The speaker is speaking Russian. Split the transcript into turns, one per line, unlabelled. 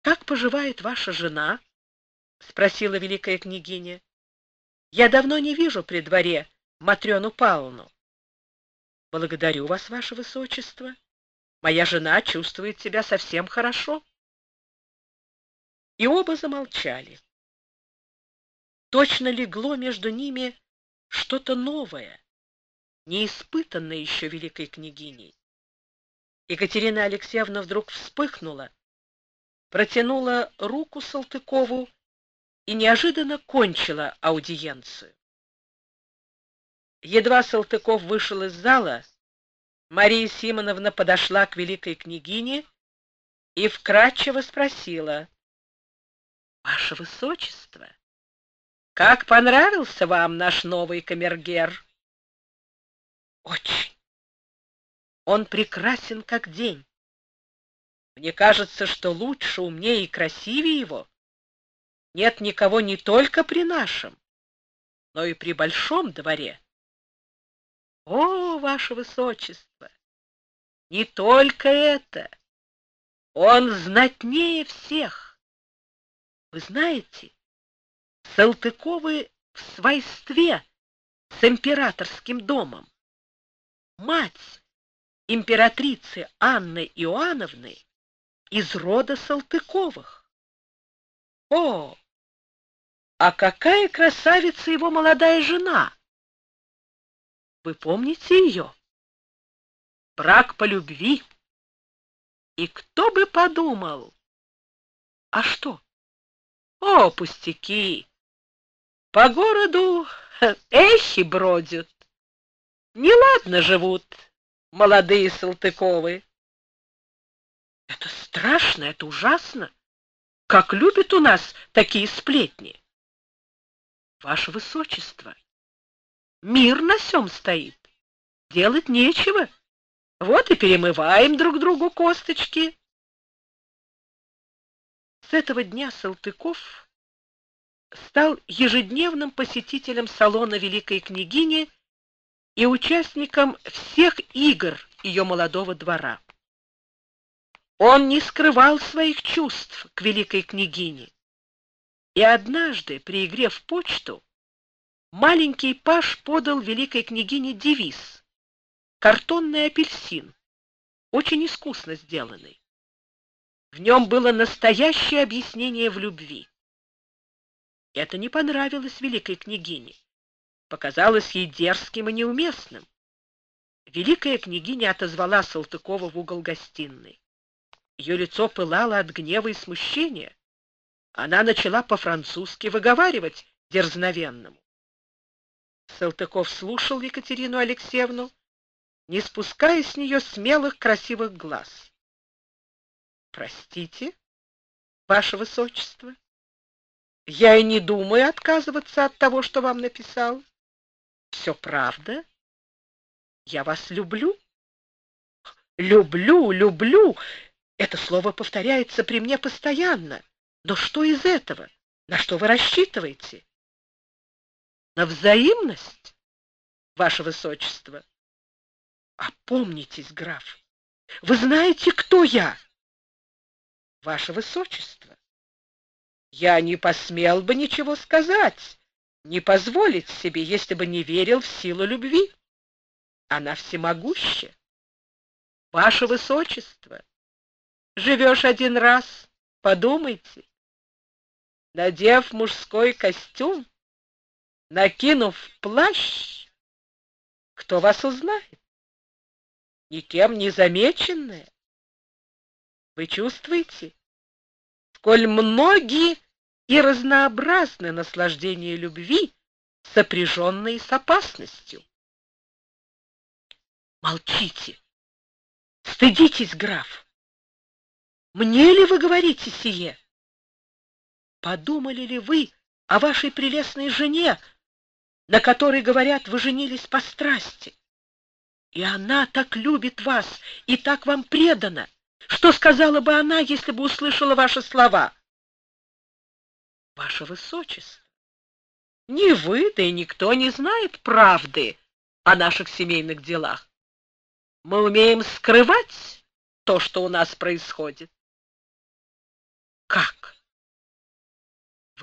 Как поживает ваша жена? Спросила великая княгиня. Я давно не вижу при дворе Матрёну Павловну. Благодарю вас, ваше высочество. Моя жена чувствует себя совсем хорошо. И оба замолчали. Точно легло между ними что-то новое, неиспытанное еще великой княгиней. Екатерина Алексеевна вдруг вспыхнула, протянула руку Салтыкову и неожиданно кончила аудиенцию. Едва Салтыков вышел из зала, Мария Симоновна подошла к великой княгине и вкратчиво спросила: «Ваше высочество, как понравился вам наш новый камергер?» «Очень. Он прекрасен как день. Мне кажется, что лучше, умнее и красивее его нет никого не только при нашем, но и при большом дворе». «О, ваше высочество, не только это, он знатнее всех. Вы знаете, Салтыковы в свойстве с императорским домом. Мать императрицы Анны Иоанновны из рода Салтыковых. О, а какая красавица его молодая жена! Вы помните ее? Брак по любви. И кто бы подумал? А что? О, пустяки! По городу эхи бродят. Неладно живут молодые Салтыковы. Это страшно, это ужасно. Как любят у нас такие сплетни. Ваше высочество, мир на сём стоит. Делать нечего. Вот и перемываем друг другу косточки. С этого дня Салтыков стал ежедневным посетителем салона великой княгини и участником всех игр ее молодого двора. Он не скрывал своих чувств к великой княгине, и однажды при игре в почту маленький паж подал великой княгине девиз: картонный апельсин, очень искусно сделанный. В нем было настоящее объяснение в любви. Это не понравилось великой княгине, показалось ей дерзким и неуместным. Великая княгиня отозвала Салтыкова в угол гостиной. Ее лицо пылало от гнева и смущения. Она начала по-французски выговаривать дерзновенному. Салтыков слушал Екатерину Алексеевну, не спуская с нее смелых, красивых глаз. «Простите, ваше высочество, я и не думаю отказываться от того, что вам написал. Все правда. Я вас люблю. Люблю, люблю. Это слово повторяется при мне постоянно. Но что из этого? На что вы рассчитываете? На взаимность, ваше высочество. Опомнитесь, граф. Вы знаете, кто я? Ваше высочество, я не посмел бы ничего сказать, не позволить себе, если бы не верил в силу любви. Она всемогуща. Ваше высочество, живешь один раз, подумайте. Надев мужской костюм, накинув плащ, кто вас узнает? Никем не замеченная. Вы чувствуете, сколь многие и разнообразны наслаждения любви, сопряженные с опасностью? Молчите! Стыдитесь, граф! Мне ли вы говорите сие? Подумали ли вы о вашей прелестной жене, на которой, говорят, вы женились по страсти? И она так любит вас и так вам предана. Что сказала бы она, если бы услышала ваши слова? Ваше высочество, ни вы, да и никто не знает правды о наших семейных делах. Мы умеем скрывать то, что у нас происходит.